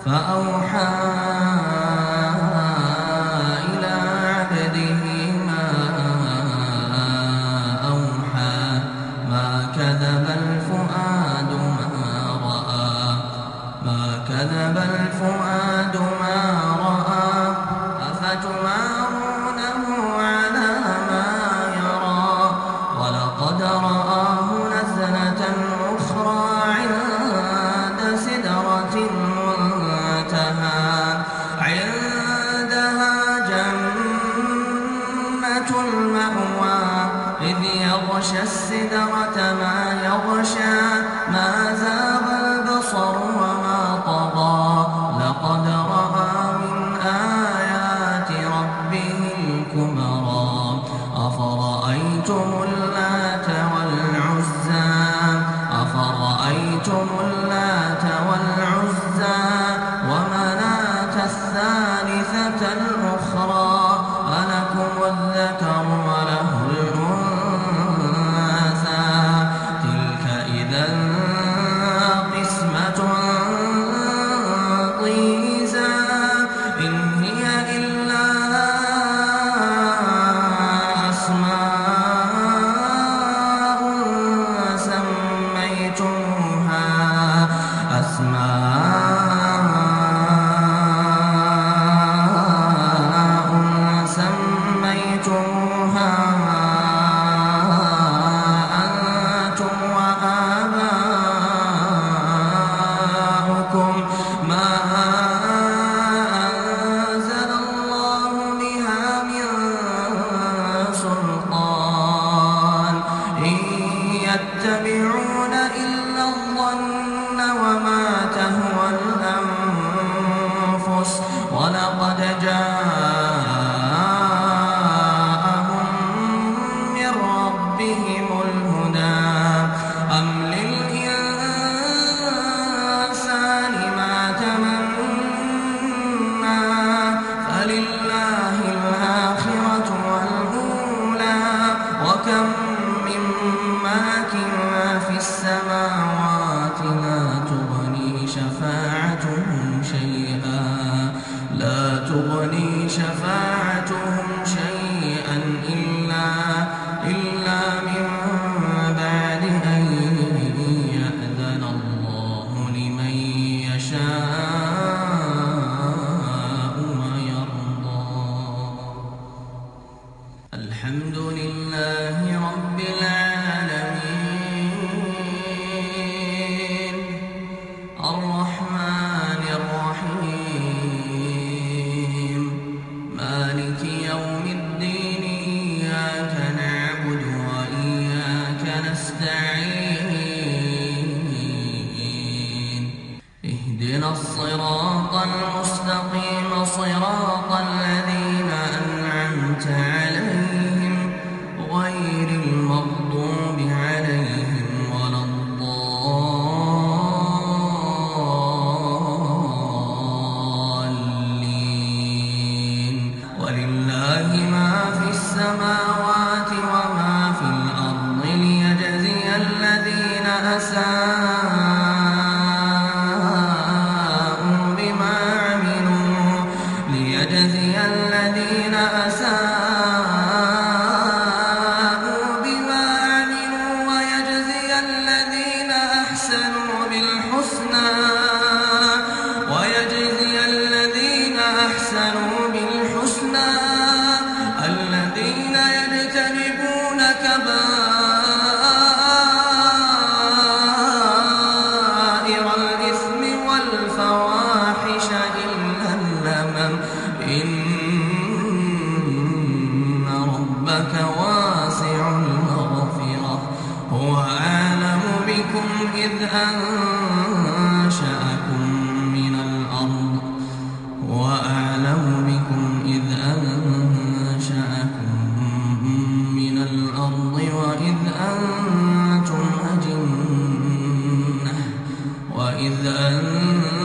فأوحى إلى عبده ما أوحى ما كذب الفؤاد ما رأى أفتمارونه على ما يرى ولقد رآه نزلة أخرى عند سدرة المنتهى عندها جنة المأوى إذ يغشى السدرة ما يغشى ما زاغ البصر وما طغى لقد رأى من آيات ربه الكبرى أفرأيتم اللات والعزى ومناة الثالثة الأخرى ألكم الذكر وله الأنثى تلك إذا قسمة ضيزى إن هي إلا أسماء سميتموها أنتم وآباؤكم ما أنزل الله بها من سلطان إن يتبعون إلا الظن وما تهوى الأنفس ولقد جاءهم من ربهم الهدى أم للإنسان ما تمنى فلله الآخرة والأولى وكم من ملك في السماوات لا تغني شفاعتهم شيئا إلا من بعد أن يأذن الله لمن يشاء ويرضى. الحمد لله رب العالمين الرحمن الرحيم مالك يوم الدين إياك نعبد وإياك نستعين اهدنا الصراط المستقيم صراط الذين أنعمت عليهم غير المغضوب عليهم ولا الضالين ولله ما في السماوات وما في الأرض ليجزي الذين أساءوا بما عملوا ويجزي الذين أحسنوا بالحسنى الذين يجتنبون كبائر الإثم والفواحش إلا اللمم إن ربك واسع المغفرة هو أعلم بكم إذ أنشأكم من الأرض وإذ أنتم أجنة